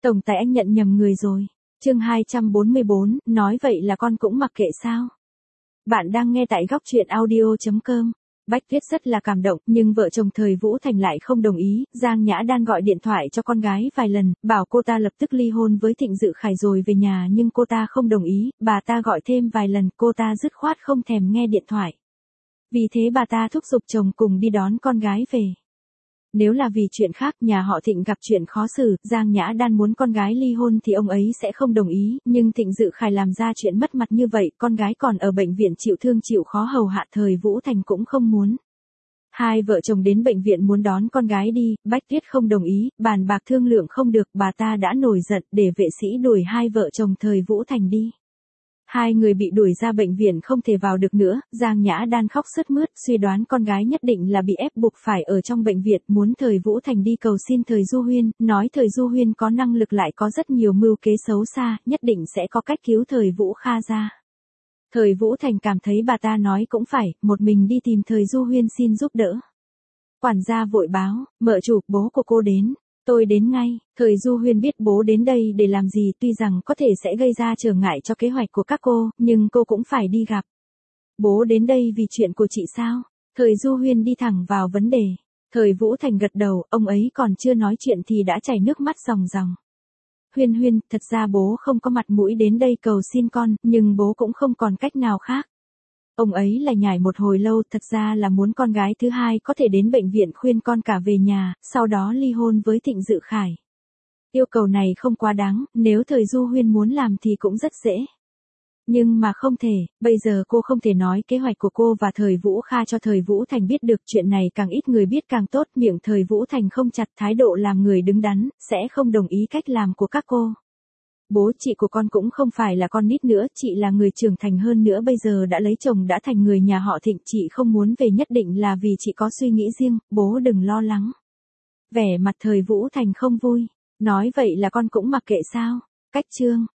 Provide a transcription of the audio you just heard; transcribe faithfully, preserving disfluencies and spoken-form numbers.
Tổng tài anh nhận nhầm người rồi. Chương hai trăm bốn mươi bốn, nói vậy là con cũng mặc kệ sao? Bạn đang nghe tại góc truyện audio chấm com. Bách Tuyết rất là cảm động, nhưng vợ chồng Thời Vũ Thành lại không đồng ý. Giang Nhã Đan gọi điện thoại cho con gái vài lần, bảo cô ta lập tức ly hôn với Thịnh Dự Khải rồi về nhà, nhưng cô ta không đồng ý. Bà ta gọi thêm vài lần, cô ta dứt khoát không thèm nghe điện thoại. Vì thế bà ta thúc giục chồng cùng đi đón con gái về. Nếu là vì chuyện khác, nhà họ Thịnh gặp chuyện khó xử, Giang Nhã Đan muốn con gái ly hôn thì ông ấy sẽ không đồng ý, nhưng Thịnh Dự Khải làm ra chuyện mất mặt như vậy, con gái còn ở bệnh viện chịu thương chịu khó hầu hạ, Thời Vũ Thành cũng không muốn. Hai vợ chồng đến bệnh viện muốn đón con gái đi, Bách Tuyết không đồng ý, bàn bạc thương lượng không được, bà ta đã nổi giận để vệ sĩ đuổi hai vợ chồng Thời Vũ Thành đi. Hai người bị đuổi ra bệnh viện không thể vào được nữa, Giang Nhã Đan khóc sướt mướt, suy đoán con gái nhất định là bị ép buộc phải ở trong bệnh viện, muốn Thời Vũ Thành đi cầu xin Thời Du Huyên, nói Thời Du Huyên có năng lực lại có rất nhiều mưu kế xấu xa, nhất định sẽ có cách cứu Thời Vũ Kha ra. Thời Vũ Thành cảm thấy bà ta nói cũng phải, một mình đi tìm Thời Du Huyên xin giúp đỡ. Quản gia vội báo, mợ chủ, bố của cô đến. Tôi đến ngay. Thời Du Huyên biết bố đến đây để làm gì, tuy rằng có thể sẽ gây ra trở ngại cho kế hoạch của các cô, nhưng cô cũng phải đi gặp. Bố đến đây vì chuyện của chị sao? Thời Du Huyên đi thẳng vào vấn đề. Thời Vũ Thành gật đầu, ông ấy còn chưa nói chuyện thì đã chảy nước mắt ròng ròng. Huyên Huyên, thật ra bố không có mặt mũi đến đây cầu xin con, nhưng bố cũng không còn cách nào khác. Ông ấy lại nhảy một hồi lâu, thật ra là muốn con gái thứ hai có thể đến bệnh viện khuyên con cả về nhà, sau đó ly hôn với Thịnh Dự Khải. Yêu cầu này không quá đáng, nếu Thời Du Huyên muốn làm thì cũng rất dễ. Nhưng mà không thể, bây giờ cô không thể nói kế hoạch của cô và Thời Vũ Kha cho Thời Vũ Thành biết được, chuyện này càng ít người biết càng tốt, miệng Thời Vũ Thành không chặt, thái độ làm người đứng đắn, sẽ không đồng ý cách làm của các cô. Bố, chị của con cũng không phải là con nít nữa, chị là người trưởng thành hơn nữa, bây giờ đã lấy chồng đã thành người nhà họ Thịnh, chị không muốn về nhất định là vì chị có suy nghĩ riêng, bố đừng lo lắng. Vẻ mặt Thời Vũ Thành không vui, nói vậy là con cũng mặc kệ sao? Cách chương